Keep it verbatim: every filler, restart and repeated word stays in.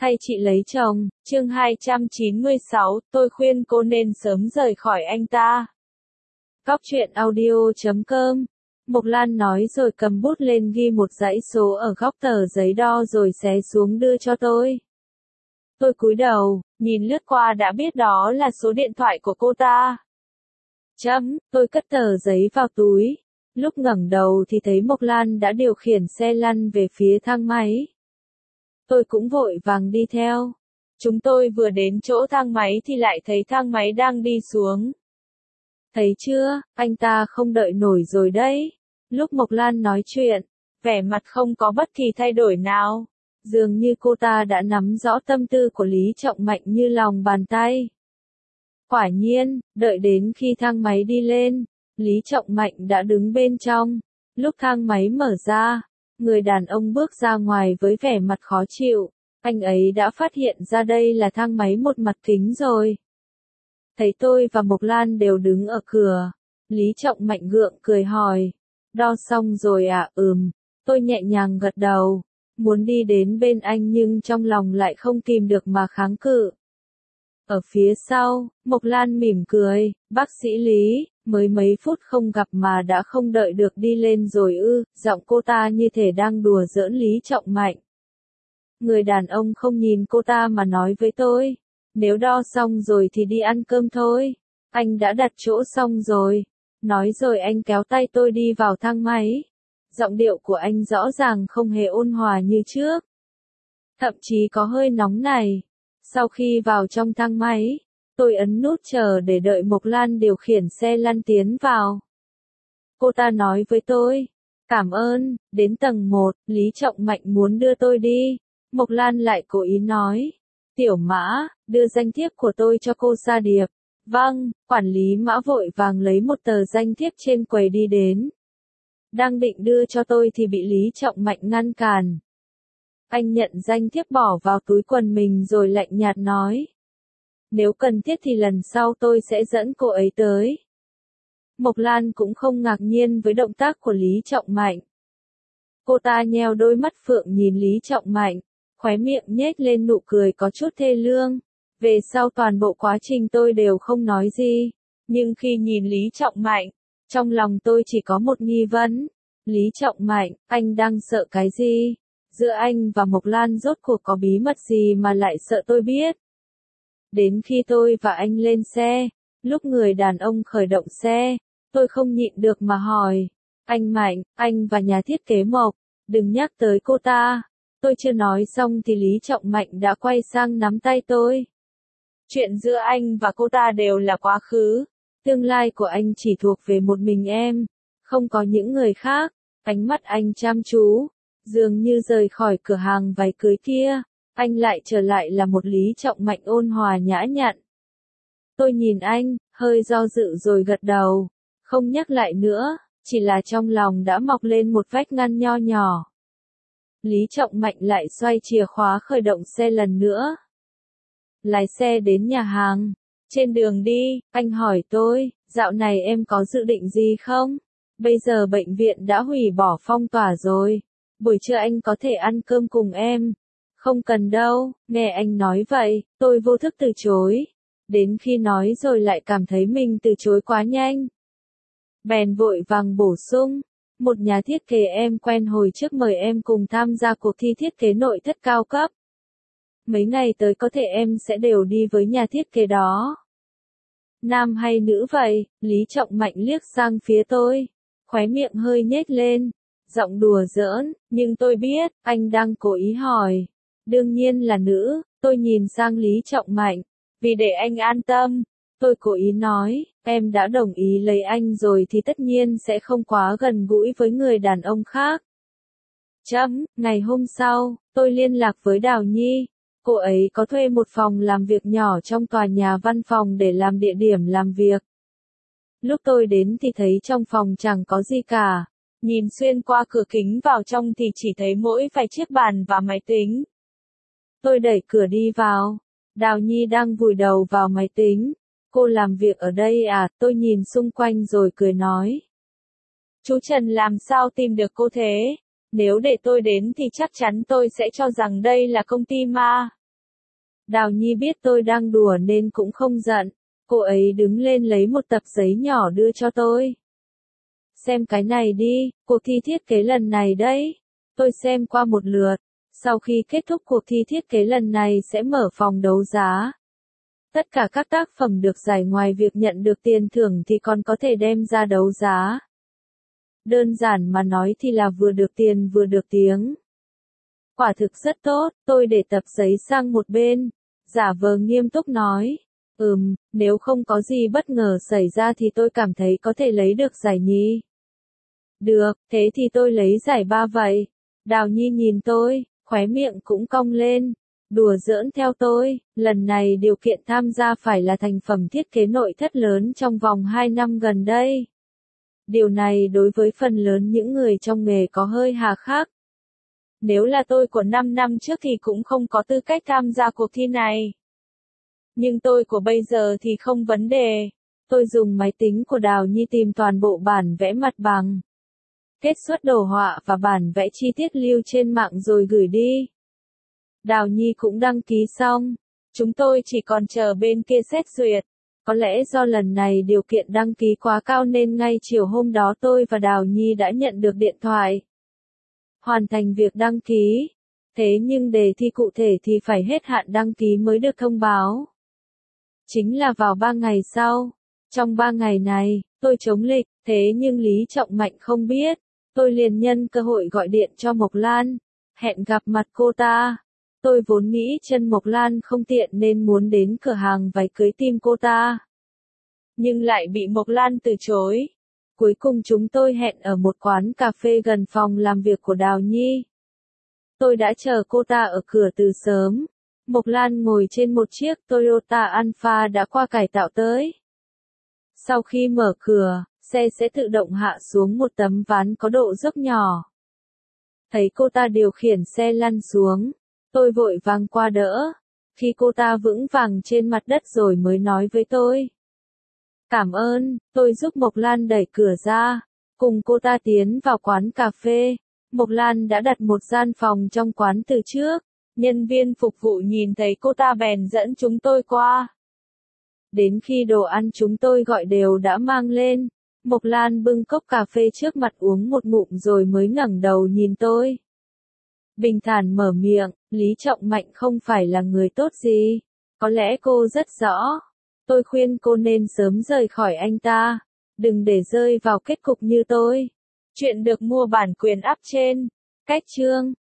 hay chị lấy chồng, chương hai trăm chín mươi sáu, tôi khuyên cô nên sớm rời khỏi anh ta. Cóc truyện audio chấm com. Mộc Lan nói rồi cầm bút lên ghi một dãy số ở góc tờ giấy đo rồi xé xuống đưa cho tôi. Tôi cúi đầu, nhìn lướt qua đã biết đó là số điện thoại của cô ta. Chấm, tôi cất tờ giấy vào túi. Lúc ngẩng đầu thì thấy Mộc Lan đã điều khiển xe lăn về phía thang máy. Tôi cũng vội vàng đi theo. Chúng tôi vừa đến chỗ thang máy thì lại thấy thang máy đang đi xuống. Thấy chưa, anh ta không đợi nổi rồi đấy. Lúc Mộc Lan nói chuyện, vẻ mặt không có bất kỳ thay đổi nào. Dường như cô ta đã nắm rõ tâm tư của Lý Trọng Mạnh như lòng bàn tay. Quả nhiên, đợi đến khi thang máy đi lên, Lý Trọng Mạnh đã đứng bên trong. Lúc thang máy mở ra, người đàn ông bước ra ngoài với vẻ mặt khó chịu. Anh ấy đã phát hiện ra đây là thang máy một mặt kính rồi. Thấy tôi và Mộc Lan đều đứng ở cửa, Lý Trọng Mạnh gượng cười hỏi. Đo xong rồi à? Ừm. Tôi nhẹ nhàng gật đầu, muốn đi đến bên anh nhưng trong lòng lại không kìm được mà kháng cự. Ở phía sau, Mộc Lan mỉm cười, bác sĩ Lý, mới mấy phút không gặp mà đã không đợi được đi lên rồi ư, giọng cô ta như thể đang đùa giỡn Lý Trọng Mạnh. Người đàn ông không nhìn cô ta mà nói với tôi, nếu đo xong rồi thì đi ăn cơm thôi, anh đã đặt chỗ xong rồi. Nói rồi anh kéo tay tôi đi vào thang máy. Giọng điệu của anh rõ ràng không hề ôn hòa như trước. Thậm chí có hơi nóng này. Sau khi vào trong thang máy, tôi ấn nút chờ để đợi Mộc Lan điều khiển xe lăn tiến vào. Cô ta nói với tôi, cảm ơn, đến tầng một, Lý Trọng Mạnh muốn đưa tôi đi. Mộc Lan lại cố ý nói, Tiểu Mã, đưa danh thiếp của tôi cho cô Sa Điệp. Vâng, quản lý Mã vội vàng lấy một tờ danh thiếp trên quầy đi đến. Đang định đưa cho tôi thì bị Lý Trọng Mạnh ngăn cản. Anh nhận danh thiếp bỏ vào túi quần mình rồi lạnh nhạt nói. Nếu cần thiết thì lần sau tôi sẽ dẫn cô ấy tới. Mộc Lan cũng không ngạc nhiên với động tác của Lý Trọng Mạnh. Cô ta nheo đôi mắt phượng nhìn Lý Trọng Mạnh, khóe miệng nhếch lên nụ cười có chút thê lương. Về sau toàn bộ quá trình tôi đều không nói gì, nhưng khi nhìn Lý Trọng Mạnh, trong lòng tôi chỉ có một nghi vấn. Lý Trọng Mạnh, anh đang sợ cái gì? Giữa anh và Mộc Lan rốt cuộc có bí mật gì mà lại sợ tôi biết? Đến khi tôi và anh lên xe, lúc người đàn ông khởi động xe, tôi không nhịn được mà hỏi. Anh Mạnh, anh và nhà thiết kế Mộc, đừng nhắc tới cô ta. Tôi chưa nói xong thì Lý Trọng Mạnh đã quay sang nắm tay tôi. Chuyện giữa anh và cô ta đều là quá khứ. Tương lai của anh chỉ thuộc về một mình em, không có những người khác. Ánh mắt anh chăm chú, dường như rời khỏi cửa hàng váy cưới kia, anh lại trở lại là một Lý Trọng Mạnh ôn hòa nhã nhặn. Tôi nhìn anh, hơi do dự rồi gật đầu, không nhắc lại nữa, chỉ là trong lòng đã mọc lên một vách ngăn nho nhỏ. Lý Trọng Mạnh lại xoay chìa khóa khởi động xe lần nữa. Lái xe đến nhà hàng. Trên đường đi, anh hỏi tôi, dạo này em có dự định gì không? Bây giờ bệnh viện đã hủy bỏ phong tỏa rồi. Buổi trưa anh có thể ăn cơm cùng em. Không cần đâu, nghe anh nói vậy, tôi vô thức từ chối. Đến khi nói rồi lại cảm thấy mình từ chối quá nhanh. Bèn vội vàng bổ sung, một nhà thiết kế em quen hồi trước mời em cùng tham gia cuộc thi thiết kế nội thất cao cấp. Mấy ngày tới có thể em sẽ đều đi với nhà thiết kế đó. Nam hay nữ vậy? Lý Trọng Mạnh liếc sang phía tôi, khóe miệng hơi nhếch lên, giọng đùa giỡn, nhưng tôi biết, anh đang cố ý hỏi. Đương nhiên là nữ, tôi nhìn sang Lý Trọng Mạnh, vì để anh an tâm, tôi cố ý nói, em đã đồng ý lấy anh rồi thì tất nhiên sẽ không quá gần gũi với người đàn ông khác. Chấm, ngày hôm sau, tôi liên lạc với Đào Nhi. Cô ấy có thuê một phòng làm việc nhỏ trong tòa nhà văn phòng để làm địa điểm làm việc. Lúc tôi đến thì thấy trong phòng chẳng có gì cả. Nhìn xuyên qua cửa kính vào trong thì chỉ thấy mỗi vài chiếc bàn và máy tính. Tôi đẩy cửa đi vào. Đào Nhi đang vùi đầu vào máy tính. Cô làm việc ở đây à? Tôi nhìn xung quanh rồi cười nói. Chú Trần làm sao tìm được cô thế? Nếu để tôi đến thì chắc chắn tôi sẽ cho rằng đây là công ty ma. Đào Nhi biết tôi đang đùa nên cũng không giận. Cô ấy đứng lên lấy một tập giấy nhỏ đưa cho tôi. Xem cái này đi, cuộc thi thiết kế lần này đấy. Tôi xem qua một lượt. Sau khi kết thúc cuộc thi thiết kế lần này sẽ mở phòng đấu giá. Tất cả các tác phẩm được giải ngoài việc nhận được tiền thưởng thì còn có thể đem ra đấu giá. Đơn giản mà nói thì là vừa được tiền vừa được tiếng. Quả thực rất tốt, tôi để tập giấy sang một bên, giả vờ nghiêm túc nói. Ừm, nếu không có gì bất ngờ xảy ra thì tôi cảm thấy có thể lấy được giải nhì. Được, thế thì tôi lấy giải ba vậy. Đào Nhi nhìn tôi, khóe miệng cũng cong lên. Đùa giỡn theo tôi, lần này điều kiện tham gia phải là thành phẩm thiết kế nội thất lớn trong vòng hai năm gần đây. Điều này đối với phần lớn những người trong nghề có hơi hà khắc. Nếu là tôi của năm năm trước thì cũng không có tư cách tham gia cuộc thi này. Nhưng tôi của bây giờ thì không vấn đề. Tôi dùng máy tính của Đào Nhi tìm toàn bộ bản vẽ mặt bằng. Kết xuất đồ họa và bản vẽ chi tiết lưu trên mạng rồi gửi đi. Đào Nhi cũng đăng ký xong. Chúng tôi chỉ còn chờ bên kia xét duyệt. Có lẽ do lần này điều kiện đăng ký quá cao nên ngay chiều hôm đó tôi và Đào Nhi đã nhận được điện thoại. Hoàn thành việc đăng ký. Thế nhưng đề thi cụ thể thì phải hết hạn đăng ký mới được thông báo. Chính là vào ba ngày sau. Trong ba ngày này, tôi chống lịch, thế nhưng Lý Trọng Mạnh không biết. Tôi liền nhân cơ hội gọi điện cho Mộc Lan, hẹn gặp mặt cô ta. Tôi vốn nghĩ chân Mộc Lan không tiện nên muốn đến cửa hàng váy cưới tìm cô ta. Nhưng lại bị Mộc Lan từ chối. Cuối cùng chúng tôi hẹn ở một quán cà phê gần phòng làm việc của Đào Nhi. Tôi đã chờ cô ta ở cửa từ sớm. Mộc Lan ngồi trên một chiếc Toyota Alpha đã qua cải tạo tới. Sau khi mở cửa, xe sẽ tự động hạ xuống một tấm ván có độ dốc nhỏ. Thấy cô ta điều khiển xe lăn xuống, tôi vội vàng qua đỡ. Khi cô ta vững vàng trên mặt đất rồi mới nói với tôi. Cảm ơn, tôi giúp Mộc Lan đẩy cửa ra. Cùng cô ta tiến vào quán cà phê. Mộc Lan đã đặt một gian phòng trong quán từ trước. Nhân viên phục vụ nhìn thấy cô ta bèn dẫn chúng tôi qua. Đến khi đồ ăn chúng tôi gọi đều đã mang lên, Mộc Lan bưng cốc cà phê trước mặt uống một ngụm rồi mới ngẩng đầu nhìn tôi. Bình thản mở miệng, Lý Trọng Mạnh không phải là người tốt gì. Có lẽ cô rất rõ. Tôi khuyên cô nên sớm rời khỏi anh ta. Đừng để rơi vào kết cục như tôi. Chuyện được mua bản quyền up trên. Cách chương.